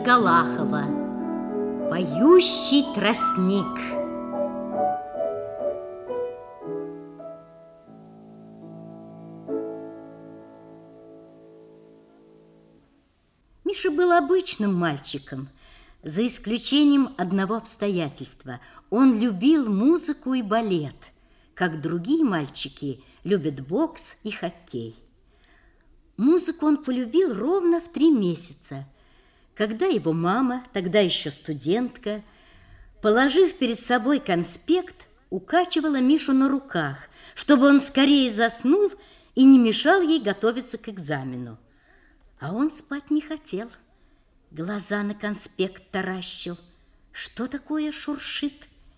Галахова. Поющий тростник. Миша был обычным мальчиком, за исключением одного обстоятельства. Он любил музыку и балет, как другие мальчики любят бокс и хоккей. Музыку он полюбил ровно в 3 месяца, когда его мама, тогда еще студентка, положив перед собой конспект, укачивала Мишу на руках, чтобы он скорее заснул и не мешал ей готовиться к экзамену. А он спать не хотел, глаза на конспект таращил. Что такое шуршит?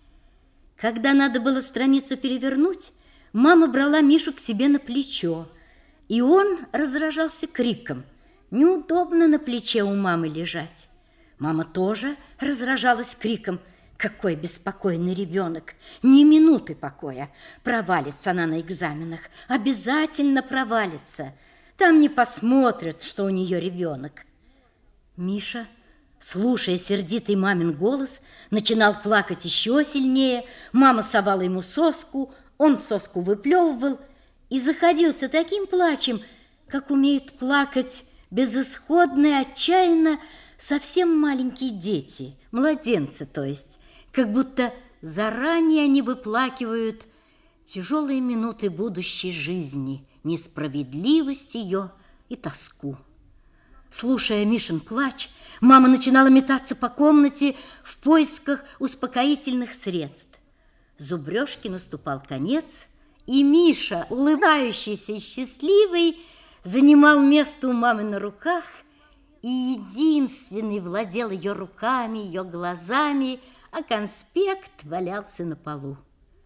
Когда надо было страницу перевернуть, мама брала Мишу к себе на плечо, и он разражался криком. Неудобно на плече у мамы лежать. Мама тоже разражалась криком. Какой беспокойный ребенок, ни минуты покоя. Провалится она на экзаменах, обязательно провалится. Там не посмотрят, что у нее ребенок. Миша, слушая сердитый мамин голос, начинал плакать еще сильнее. Мама совала ему соску, он соску выплевывал и заходился таким плачем, как умеют плакать безысходно и отчаянно совсем маленькие дети, младенцы, то есть, как будто заранее они выплакивают тяжелые минуты будущей жизни, несправедливость ее и тоску. Слушая Мишин плач, мама начинала метаться по комнате в поисках успокоительных средств. Зубрежке наступал конец, и Миша, улыбающийся и счастливый, занимал место у мамы на руках и единственный владел ее руками, ее глазами, а конспект валялся на полу.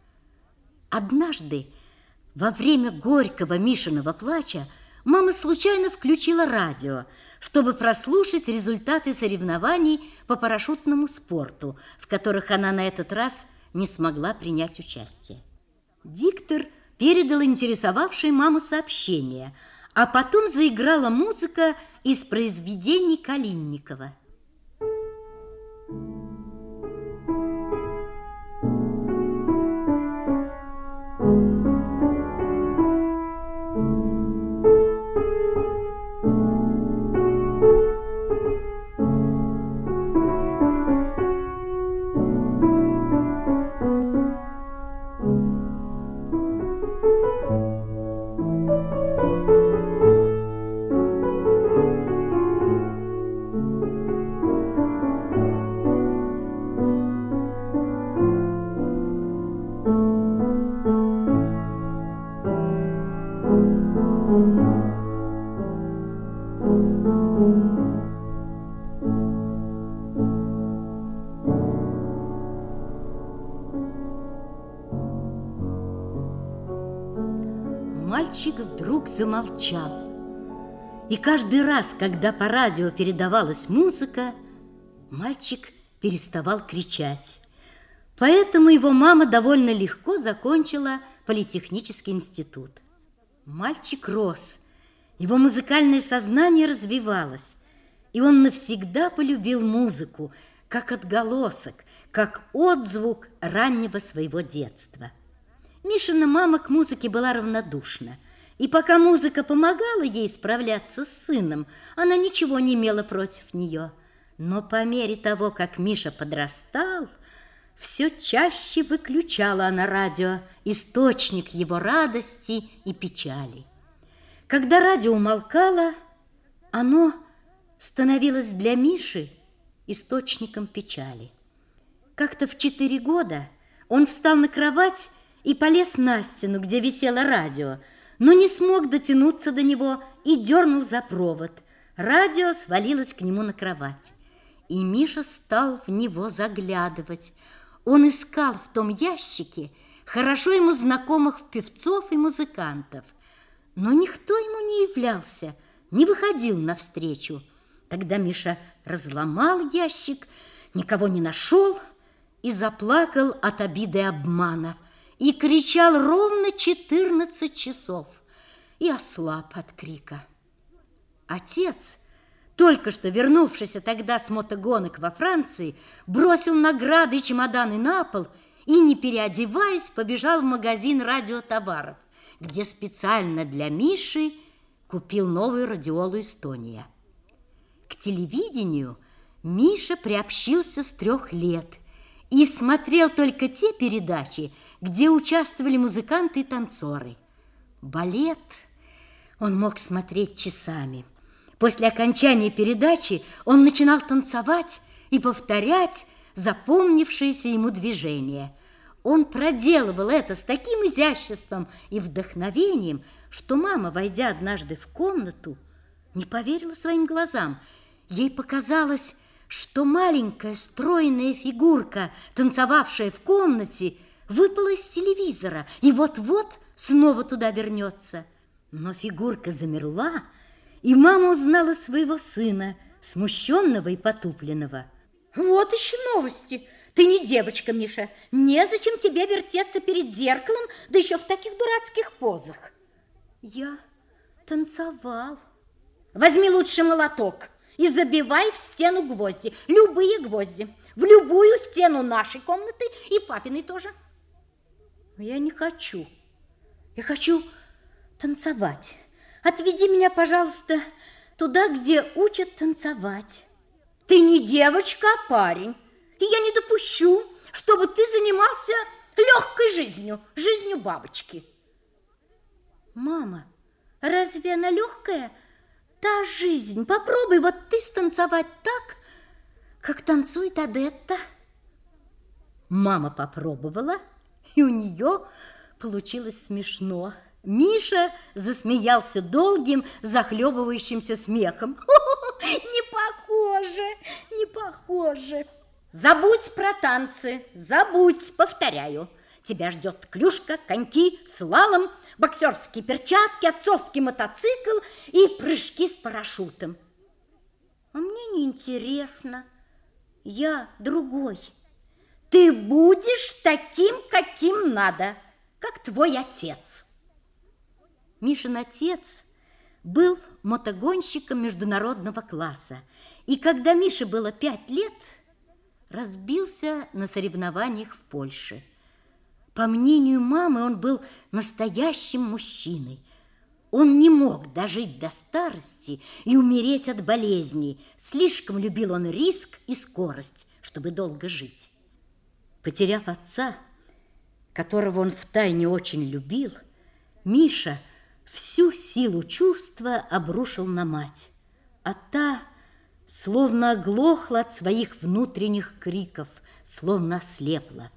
Однажды, во время горького Мишиного плача, мама случайно включила радио, чтобы прослушать результаты соревнований по парашютному спорту, в которых она на этот раз не смогла принять участие. Диктор передал интересовавшее маму сообщение, а потом заиграла музыка из произведений Калинникова. Мальчик вдруг замолчал. И каждый раз, когда по радио передавалась музыка, мальчик переставал кричать. Поэтому его мама довольно легко закончила политехнический институт. Мальчик рос, его музыкальное сознание развивалось, и он навсегда полюбил музыку, как отголосок, как отзвук раннего своего детства. Мишина мама к музыке была равнодушна, и пока музыка помогала ей справляться с сыном, она ничего не имела против нее. Но по мере того, как Миша подрастал, все чаще выключала она радио, источник его радости и печали. Когда радио умолкало, оно становилось для Миши источником печали. Как-то в 4 года он встал на кровать и полез на стену, где висело радио, но не смог дотянуться до него и дернул за провод. Радио свалилось к нему на кровать, и Миша стал в него заглядывать. Он искал в том ящике хорошо ему знакомых певцов и музыкантов, но никто ему не являлся, не выходил навстречу. Тогда Миша разломал ящик, никого не нашел и заплакал от обиды и обмана. И кричал ровно 14 часов и ослаб от крика. Отец, только что вернувшийся тогда с мотогонок во Франции, бросил награды и чемоданы на пол и, не переодеваясь, побежал в магазин радиотоваров, где специально для Миши купил новую радиолу «Эстония». К телевидению Миша приобщился с 3 лет и смотрел только те передачи, где участвовали музыканты и танцоры. Балет он мог смотреть часами. После окончания передачи он начинал танцевать и повторять запомнившиеся ему движения. Он проделывал это с таким изяществом и вдохновением, что мама, войдя однажды в комнату, не поверила своим глазам. Ей показалось, что маленькая стройная фигурка, танцевавшая в комнате, выпала из телевизора и вот-вот снова туда вернется. Но фигурка замерла, и мама узнала своего сына, смущенного и потупленного. Вот еще новости. Ты не девочка, Миша. Незачем тебе вертеться перед зеркалом, да еще в таких дурацких позах. Я танцевал. Возьми лучше молоток и забивай в стену гвозди. Любые гвозди. В любую стену нашей комнаты и папиной тоже. Я не хочу. Я хочу танцевать. Отведи меня, пожалуйста, туда, где учат танцевать. Ты не девочка, а парень. И я не допущу, чтобы ты занимался легкой жизнью, жизнью бабочки. Мама, разве она легкая? Та жизнь. Попробуй вот ты станцевать так, как танцует Адетта. Мама попробовала, и у нее получилось смешно. Миша засмеялся долгим, захлебывающимся смехом. Не похоже, не похоже. Забудь про танцы, забудь, повторяю. Тебя ждет клюшка, коньки, слалом, боксерские перчатки, отцовский мотоцикл и прыжки с парашютом. А мне не интересно. Я другой. Ты будешь таким, каким надо, как твой отец. Мишин отец был мотогонщиком международного класса, и когда Мише было 5 лет, разбился на соревнованиях в Польше. По мнению мамы, он был настоящим мужчиной. Он не мог дожить до старости и умереть от болезней. Слишком любил он риск и скорость, чтобы долго жить. Потеряв отца, которого он втайне очень любил, Миша всю силу чувства обрушил на мать, а та словно оглохла от своих внутренних криков, словно ослепла.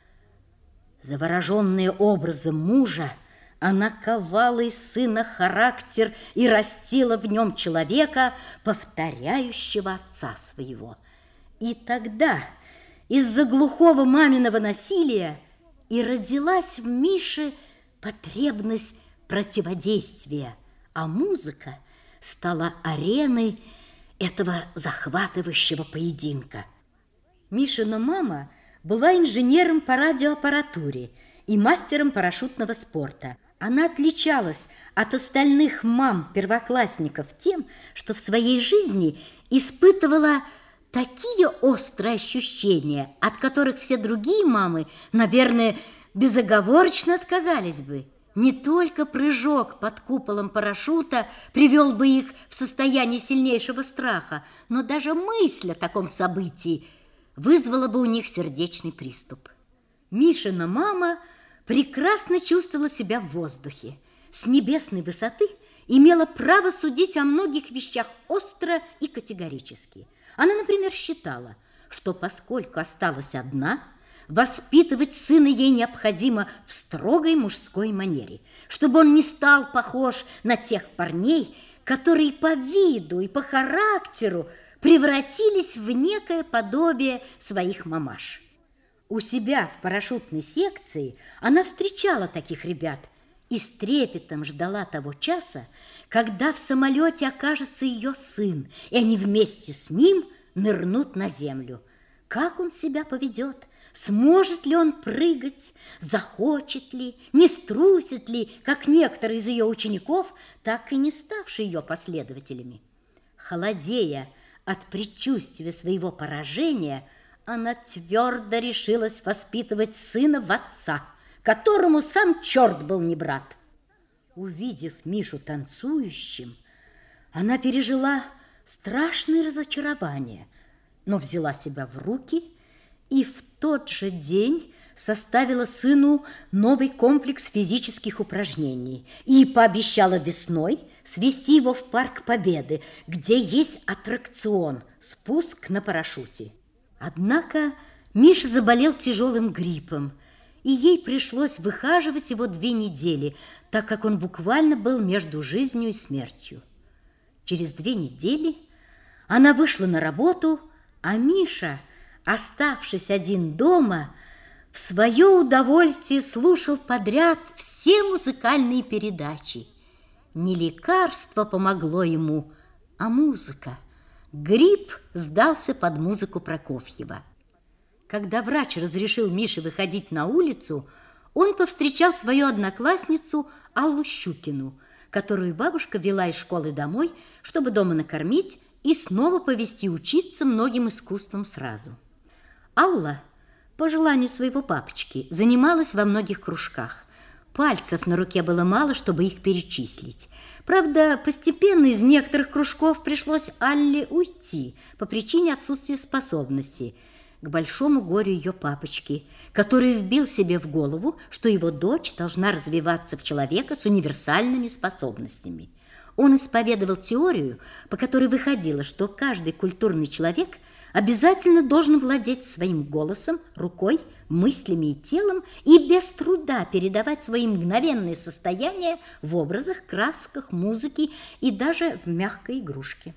Завороженная образом мужа, она ковала из сына характер и растила в нем человека, повторяющего отца своего. И тогда из-за глухого маминого насилия и родилась в Мише потребность противодействия, а музыка стала ареной этого захватывающего поединка. Мишина мама была инженером по радиоаппаратуре и мастером парашютного спорта. Она отличалась от остальных мам-первоклассников тем, что в своей жизни испытывала такие острые ощущения, от которых все другие мамы, наверное, безоговорочно отказались бы. Не только прыжок под куполом парашюта привел бы их в состояние сильнейшего страха, но даже мысль о таком событии вызвала бы у них сердечный приступ. Мишина мама прекрасно чувствовала себя в воздухе. С небесной высоты имела право судить о многих вещах остро и категорически. Она, например, считала, что поскольку осталась одна, воспитывать сына ей необходимо в строгой мужской манере, чтобы он не стал похож на тех парней, которые по виду и по характеру превратились в некое подобие своих мамаш. У себя в парашютной секции она встречала таких ребят и с трепетом ждала того часа, когда в самолете окажется ее сын, и они вместе с ним нырнут на землю. Как он себя поведет? Сможет ли он прыгать? Захочет ли? Не струсит ли, как некоторые из ее учеников, так и не ставшие ее последователями? Холодея от предчувствия своего поражения, она твердо решилась воспитывать сына в отца, которому сам черт был не брат. Увидев Мишу танцующим, она пережила страшное разочарование, но взяла себя в руки и в тот же день составила сыну новый комплекс физических упражнений и пообещала весной свести его в Парк Победы, где есть аттракцион «Спуск на парашюте». Однако Миша заболел тяжелым гриппом, и ей пришлось выхаживать его 2 недели, так как он буквально был между жизнью и смертью. Через 2 недели она вышла на работу, а Миша, оставшись один дома, в свое удовольствие слушал подряд все музыкальные передачи. Не лекарство помогло ему, а музыка. Грипп сдался под музыку Прокофьева. Когда врач разрешил Мише выходить на улицу, он повстречал свою одноклассницу Аллу Щукину, которую бабушка вела из школы домой, чтобы дома накормить и снова повести учиться многим искусствам сразу. Алла, по желанию своего папочки, занималась во многих кружках. Пальцев на руке было мало, чтобы их перечислить. Правда, постепенно из некоторых кружков пришлось Алле уйти по причине отсутствия способностей, к большому горю ее папочки, который вбил себе в голову, что его дочь должна развиваться в человека с универсальными способностями. Он исповедовал теорию, по которой выходило, что каждый культурный человек обязательно должен владеть своим голосом, рукой, мыслями и телом и без труда передавать свои мгновенные состояния в образах, красках, музыке и даже в мягкой игрушке.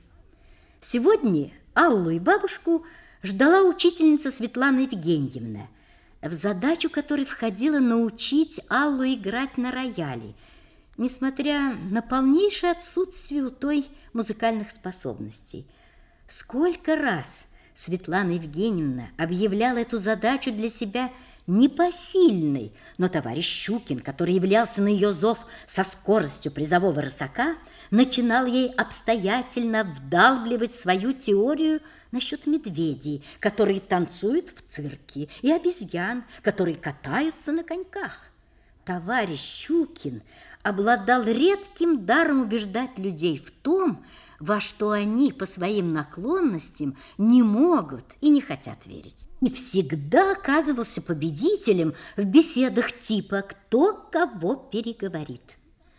Сегодня Аллу и бабушку ждала учительница Светлана Евгеньевна, в задачу которой входило научить Аллу играть на рояле, несмотря на полнейшее отсутствие у той музыкальных способностей. Сколько раз Светлана Евгеньевна объявляла эту задачу для себя непосильной, но товарищ Щукин, который являлся на ее зов со скоростью призового рысака, начинал ей обстоятельно вдалбливать свою теорию насчет медведей, которые танцуют в цирке, и обезьян, которые катаются на коньках. Товарищ Щукин обладал редким даром убеждать людей в том, во что они по своим наклонностям не могут и не хотят верить. И всегда оказывался победителем в беседах типа «Кто кого переговорит?».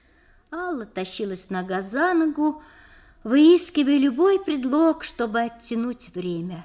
Алла тащилась нога за ногу, выискивая любой предлог, чтобы оттянуть время.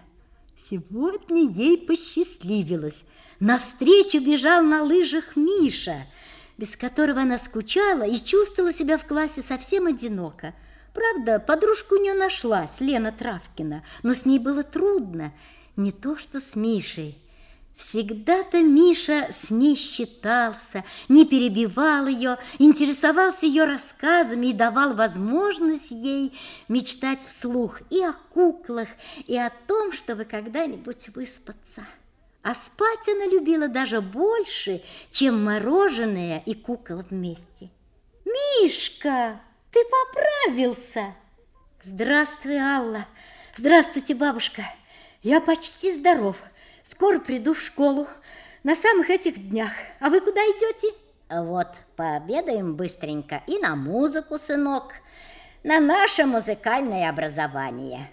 Сегодня ей посчастливилось. Навстречу бежал на лыжах Миша, без которого она скучала и чувствовала себя в классе совсем одиноко. Правда, подружка у нее нашлась, Лена Травкина, но с ней было трудно, не то что с Мишей. Всегда-то Миша с ней считался, не перебивал ее, интересовался ее рассказами и давал возможность ей мечтать вслух и о куклах, и о том, чтобы когда-нибудь выспаться. А спать она любила даже больше, чем мороженое и кукол вместе. «Мишка, ты поправился!» «Здравствуй, Алла!» «Здравствуйте, бабушка! Я почти здоров. Скоро приду в школу. На самых этих днях. А вы куда идете?» «Вот, пообедаем быстренько и на музыку, сынок, на наше музыкальное образование».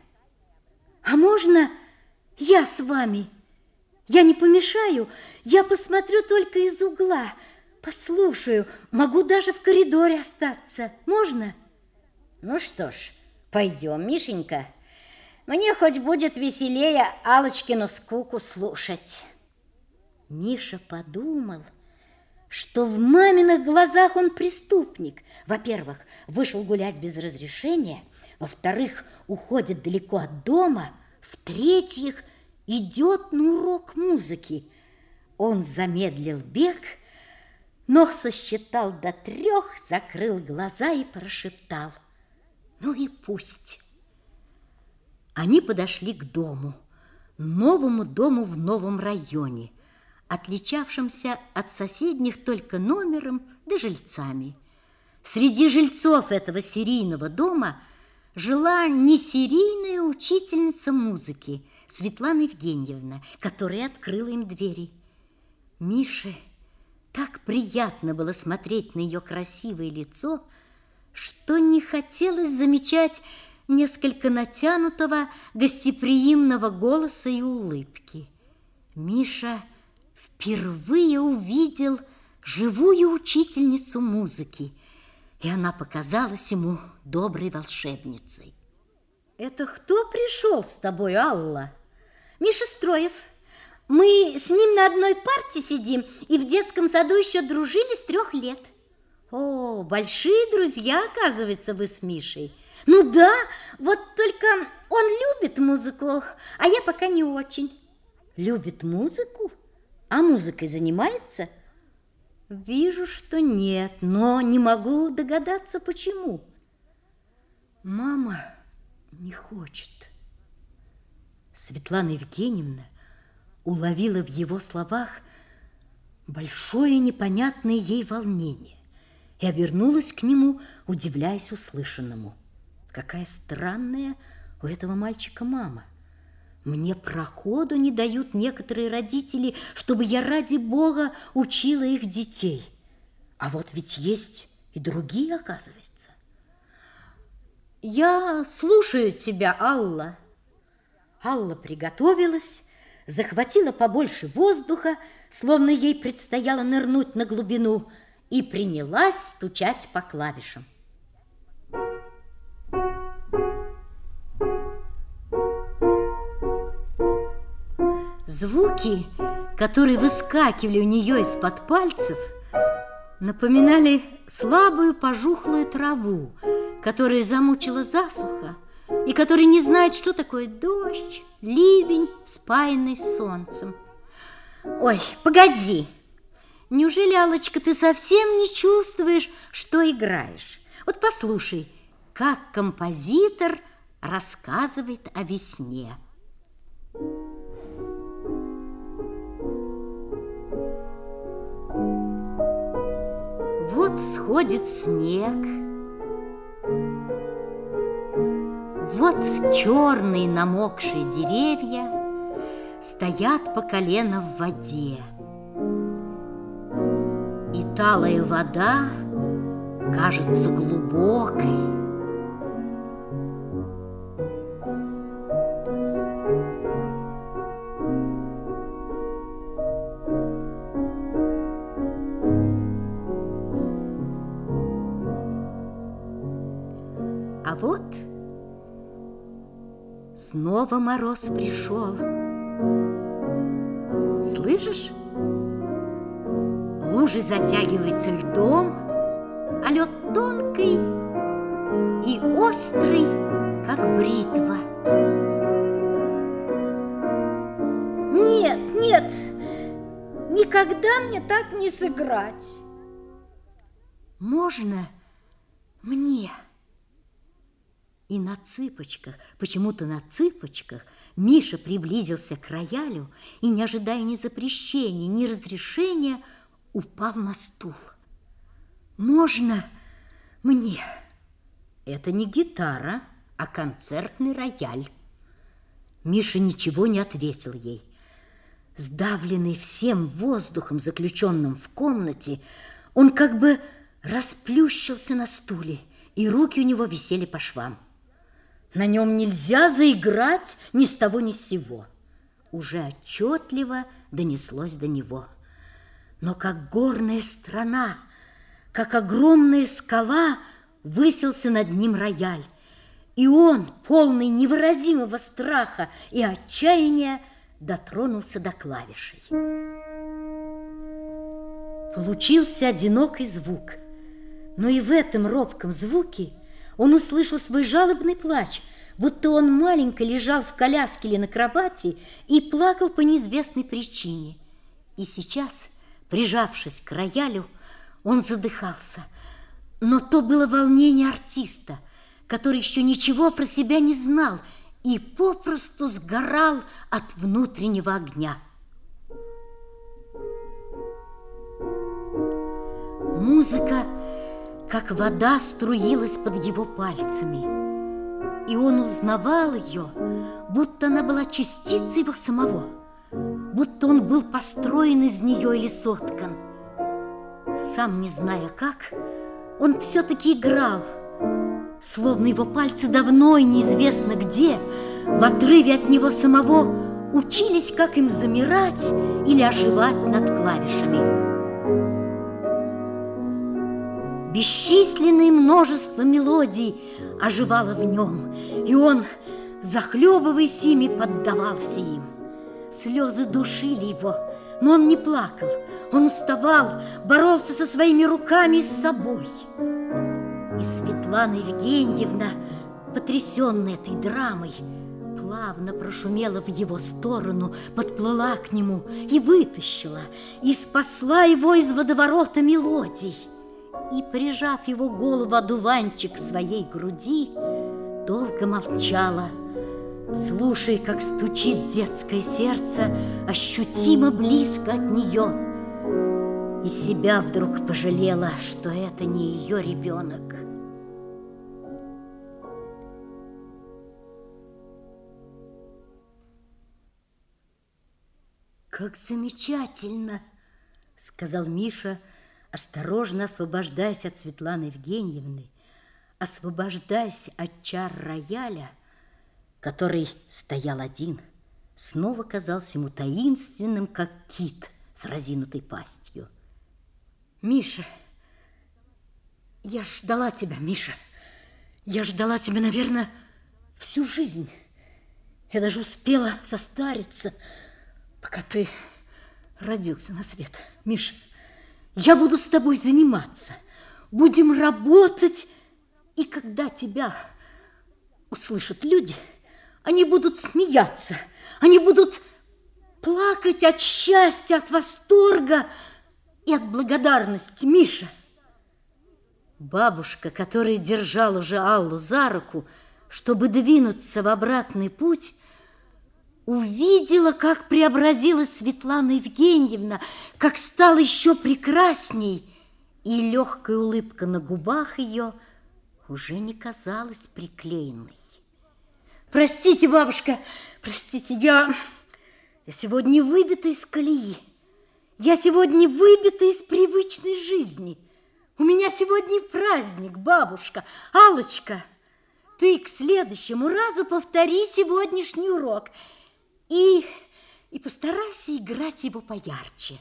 «А можно я с вами? Я не помешаю, я посмотрю только из угла, послушаю, могу даже в коридоре остаться. Можно?» «Ну что ж, пойдем, Мишенька. Мне хоть будет веселее Аллочкину скуку слушать». Миша подумал, что в маминых глазах он преступник. Во-первых, вышел гулять без разрешения, во-вторых, уходит далеко от дома, в-третьих, идет на урок музыки. Он замедлил бег, но сосчитал до 3, закрыл глаза и прошептал: «Ну и пусть». Они подошли к дому, новому дому в новом районе, отличавшимся от соседних только номером да жильцами. Среди жильцов этого серийного дома жила несерийная учительница музыки Светлана Евгеньевна, которая открыла им двери. Мише так приятно было смотреть на ее красивое лицо, что не хотелось замечать несколько натянутого, гостеприимного голоса и улыбки. Миша впервые увидел живую учительницу музыки, и она показалась ему доброй волшебницей. «Это кто пришел с тобой, Алла?» «Миша Строев. Мы с ним на одной парте сидим и в детском саду еще дружили с 3 лет». «О, большие друзья, оказывается, вы с Мишей». «Ну да, вот только он любит музыку, а я пока не очень». «Любит музыку? А музыкой занимается?» «Вижу, что нет, но не могу догадаться, почему». «Мама не хочет». Светлана Евгеньевна уловила в его словах большое непонятное ей волнение и обернулась к нему, удивляясь услышанному. Какая странная у этого мальчика мама. Мне проходу не дают некоторые родители, чтобы я ради Бога учила их детей. А вот ведь есть и другие, оказывается. «Я слушаю тебя, Алла». Алла приготовилась, захватила побольше воздуха, словно ей предстояло нырнуть на глубину, и принялась стучать по клавишам. Звуки, которые выскакивали у нее из-под пальцев, напоминали слабую пожухлую траву, которая замучила засуха и которая не знает, что такое дождь, ливень, спаянный с солнцем. «Ой, погоди! Неужели, Аллочка, ты совсем не чувствуешь, что играешь? Вот послушай, как композитор рассказывает о весне». Вот сходит снег, вот черные намокшие деревья стоят по колено в воде, и талая вода кажется глубокой. А вот снова мороз пришел. Слышишь? Лужи затягиваются льдом, а лед тонкий и острый, как бритва. Нет, нет, никогда мне так не сыграть. Можно мне? И на цыпочках, почему-то на цыпочках, Миша приблизился к роялю и, не ожидая ни запрещения, ни разрешения, упал на стул. «Можно мне?» Это не гитара, а концертный рояль. Миша ничего не ответил ей. Сдавленный всем воздухом, заключенным в комнате, он как бы расплющился на стуле, и руки у него висели по швам. На нем нельзя заиграть ни с того ни с сего. Уже отчетливо донеслось до него. Но как горная страна, как огромная скала, высился над ним рояль, и он, полный невыразимого страха и отчаяния, дотронулся до клавишей. Получился одинокий звук, но и в этом робком звуке он услышал свой жалобный плач, будто он маленько лежал в коляске или на кровати и плакал по неизвестной причине. И сейчас, прижавшись к роялю, он задыхался. Но то было волнение артиста, который еще ничего про себя не знал и попросту сгорал от внутреннего огня. Музыка, как вода, струилась под его пальцами. и он узнавал ее, будто она была частицей его самого, будто он был построен из нее или соткан. Сам не зная как, он все-таки играл, словно его пальцы давно и неизвестно где, в отрыве от него самого, учились, как им замирать или оживать над клавишами. Бесчисленное множество мелодий оживало в нем, и он, захлебываясь ими, поддавался им. Слезы душили его, но он не плакал. Он уставал, боролся со своими руками и с собой. И Светлана Евгеньевна, потрясенная этой драмой, плавно прошумела в его сторону, подплыла к нему и вытащила, и спасла его из водоворота мелодий. И, прижав его голову одуванчик к своей груди, долго молчала, слушая, как стучит детское сердце ощутимо близко от нее, и себя вдруг пожалела, что это не ее ребенок. «Как замечательно!» — сказал Миша, осторожно освобождаясь от Светланы Евгеньевны, освобождаясь от чар рояля, который стоял один, снова казался ему таинственным, как кит с разинутой пастью. «Миша, я ждала тебя, Миша. Я ждала тебя, наверное, всю жизнь. Я даже успела состариться, пока ты родился на свет. Миша, я буду с тобой заниматься, будем работать, и когда тебя услышат люди, они будут смеяться, они будут плакать от счастья, от восторга и от благодарности, Миша». Бабушка, которая держала уже Аллу за руку, чтобы двинуться в обратный путь, увидела, как преобразилась Светлана Евгеньевна, как стала еще прекрасней, и легкая улыбка на губах ее уже не казалась приклеенной. «Простите, бабушка, простите, я сегодня выбита из колеи. Я сегодня выбита из привычной жизни. У меня сегодня праздник, бабушка. Аллочка, ты к следующему разу повтори сегодняшний урок и постарайся играть его поярче».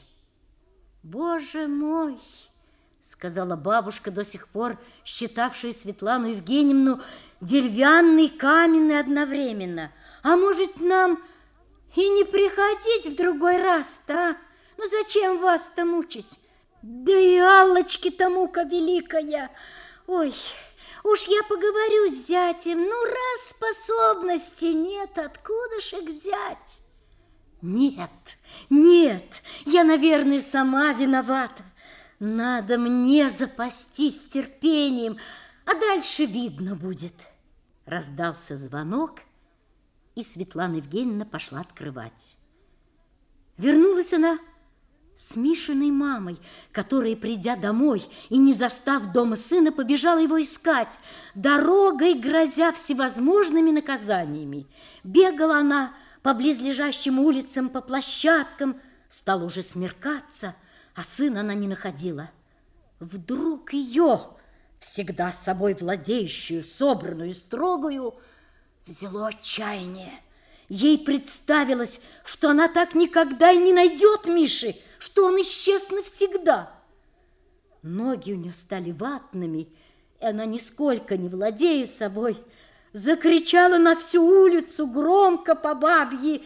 «Боже мой!» — сказала бабушка, до сих пор считавшая Светлану Евгеньевну деревянной, каменной одновременно. «А может, нам и не приходить в другой раз-то, а? Ну, зачем вас-то мучить? Да и Аллочки-то мука великая. Ой, уж я поговорю с зятем, ну, раз способности нет, откуда ж их взять?» «Нет, нет, я, наверное, сама виновата. Надо мне запастись терпением, а дальше видно будет». Раздался звонок, и Светлана Евгеньевна пошла открывать. Вернулась она с Мишиной мамой, которая, придя домой и не застав дома сына, побежала его искать, дорогой грозя всевозможными наказаниями. Бегала она по близлежащим улицам, по площадкам. Стало уже смеркаться, а сына она не находила. Вдруг ее, всегда с собой владеющую, собранную и строгую, взяло отчаяние. Ей представилось, что она так никогда и не найдет Миши, что он исчез навсегда. Ноги у нее стали ватными, и она, нисколько не владея собой, закричала на всю улицу громко по бабье: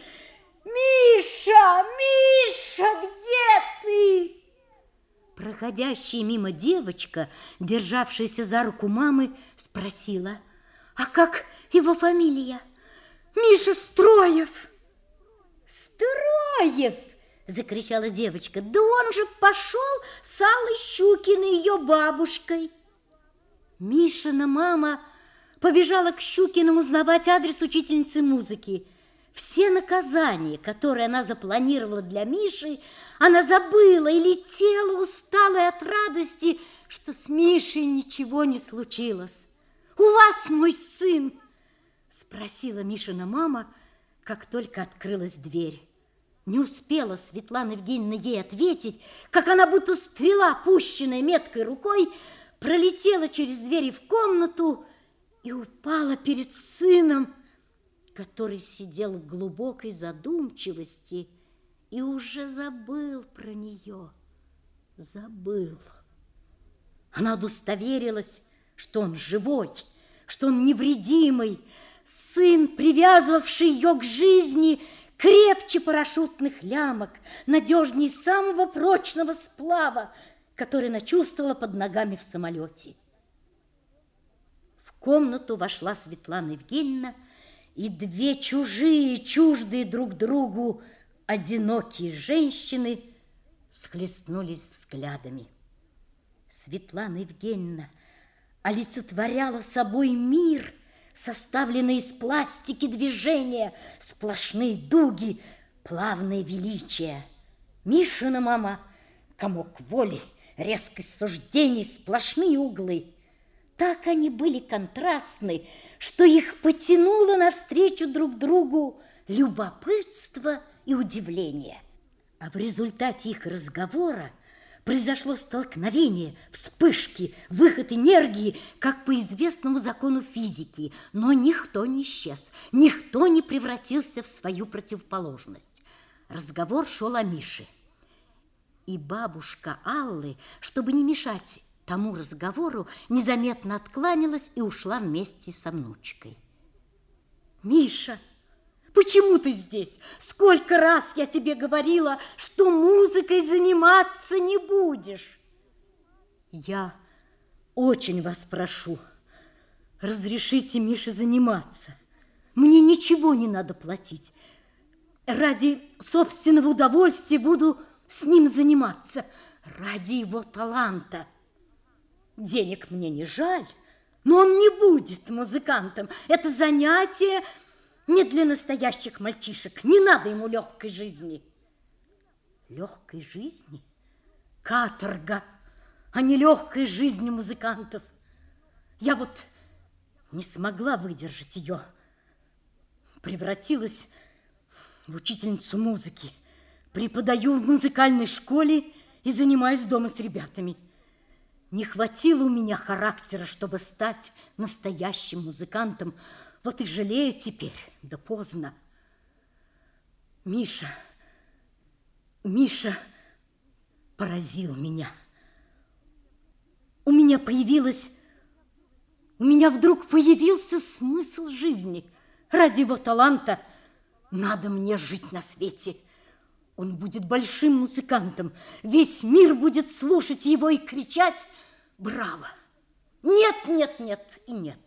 «Миша! Миша, где ты?» Проходящая мимо девочка, державшаяся за руку мамы, спросила: «А как его фамилия?» «Миша Строев». «Строев!» — закричала девочка. «Да он же пошел с Аллой Щукиной, ее бабушкой». Мишина мама побежала к Щукиным узнавать адрес учительницы музыки. Все наказания, которые она запланировала для Миши, она забыла и летела, усталая от радости, что с Мишей ничего не случилось. «У вас мой сын! Спросила Мишина мама, как только открылась дверь. Не успела Светлана Евгеньевна ей ответить, как она, будто стрела, пущенная меткой рукой, пролетела через двери в комнату и упала перед сыном, который сидел в глубокой задумчивости и уже забыл про нее. Забыл. Она удостоверилась, что он живой, что он невредимый, сын, привязывавший ее к жизни крепче парашютных лямок, надежней самого прочного сплава, который она чувствовала под ногами в самолете. В комнату вошла Светлана Евгеньевна, и две чуждые друг другу одинокие женщины схлестнулись взглядами. Светлана Евгеньевна олицетворяла собой мир, составленный из пластики движения, сплошные дуги, плавное величие. Мишина мама — комок воли, резкость суждений, сплошные углы. Так они были контрастны, что их потянуло навстречу друг другу любопытство и удивление. А в результате их разговора произошло столкновение, вспышки, выход энергии, как по известному закону физики, но никто не исчез, никто не превратился в свою противоположность. Разговор шел о Мише. И бабушка Аллы, чтобы не мешать тому разговору, незаметно откланялась и ушла вместе со внучкой. «Миша, почему ты здесь? Сколько раз я тебе говорила, что музыкой заниматься не будешь!» «Я очень вас прошу, разрешите Мише заниматься. Мне ничего не надо платить. Ради собственного удовольствия буду с ним заниматься, ради его таланта. Денег мне не жаль, но он не будет музыкантом. Это занятие не для настоящих мальчишек. Не надо ему легкой жизни». Легкой жизни? Каторга, а не легкой жизни музыкантов. Я вот не смогла выдержать ее. Превратилась в учительницу музыки. Преподаю в музыкальной школе и занимаюсь дома с ребятами. Не хватило у меня характера, чтобы стать настоящим музыкантом. Вот и жалею теперь, да поздно. Миша поразил меня. У меня вдруг появился смысл жизни. Ради его таланта надо мне жить на свете. Он будет большим музыкантом. Весь мир будет слушать его и кричать «Браво!» Нет, нет, нет и нет.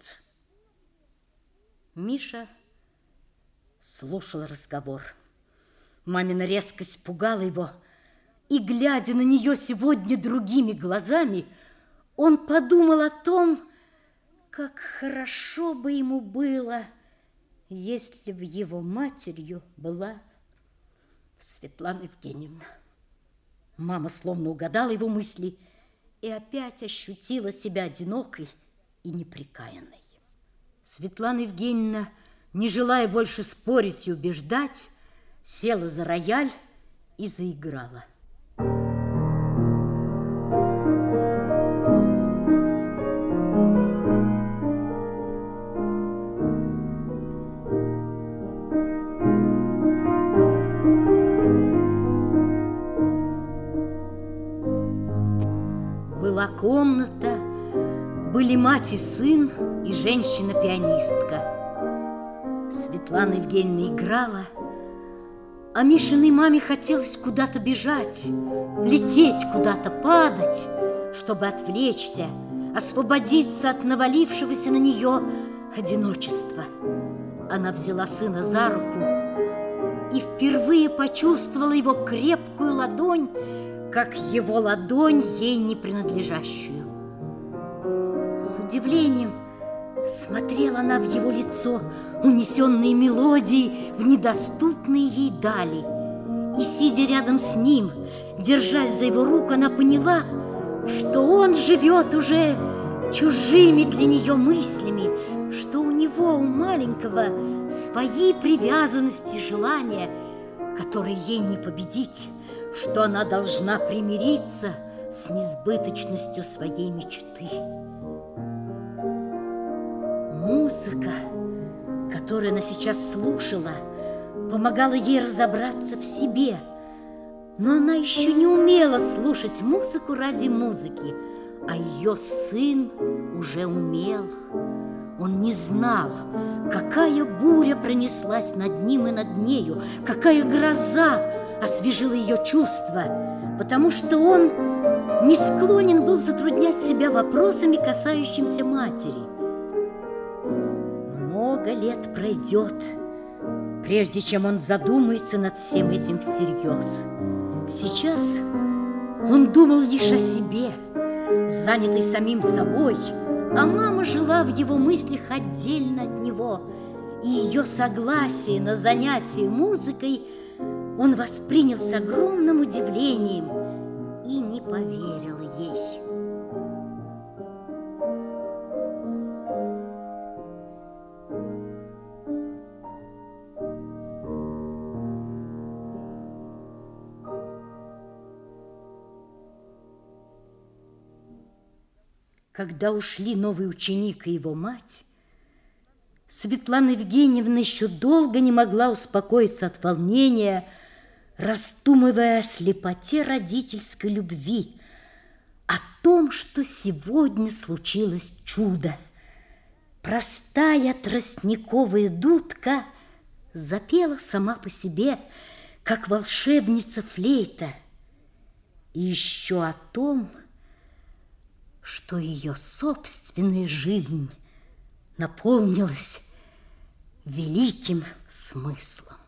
Миша слушал разговор. Мамина резкость пугала его, и, глядя на нее сегодня другими глазами, он подумал о том, как хорошо бы ему было, если бы его матерью была Светлана Евгеньевна. Мама словно угадала его мысли и опять ощутила себя одинокой и неприкаянной. Светлана Евгеньевна, не желая больше спорить и убеждать, села за рояль и заиграла. Была комната, были мать и сын, и женщина-пианистка. Светлана Евгеньевна играла, а Мишиной маме хотелось куда-то бежать, лететь куда-то, падать, чтобы отвлечься, освободиться от навалившегося на нее одиночества. Она взяла сына за руку и впервые почувствовала его крепкую ладонь, как его ладонь, ей не принадлежащую. С удивлением смотрела она в его лицо, унесенные мелодией в недоступные ей дали. И, сидя рядом с ним, держась за его руку, она поняла, что он живет уже чужими для нее мыслями, что у него, у маленького, свои привязанности, желания, которые ей не победить, что она должна примириться с несбыточностью своей мечты. Музыка, которую она сейчас слушала, помогала ей разобраться в себе, но она еще не умела слушать музыку ради музыки, а ее сын уже умел. Он не знал, какая буря пронеслась над ним и над нею, какая гроза освежила ее чувства, потому что он не склонен был затруднять себя вопросами, касающимися матери. Много лет пройдет, прежде чем он задумается над всем этим всерьез. Сейчас он думал лишь о себе, занятый самим собой, а мама жила в его мыслях отдельно от него, и ее согласие на занятие музыкой он воспринял с огромным удивлением и не поверил ей. Когда ушли новый ученик и его мать, Светлана Евгеньевна еще долго не могла успокоиться от волнения, раздумывая о слепоте родительской любви, о том, что сегодня случилось чудо. Простая тростниковая дудка запела сама по себе, как волшебница флейта, и еще о том, что ее собственная жизнь наполнилась великим смыслом.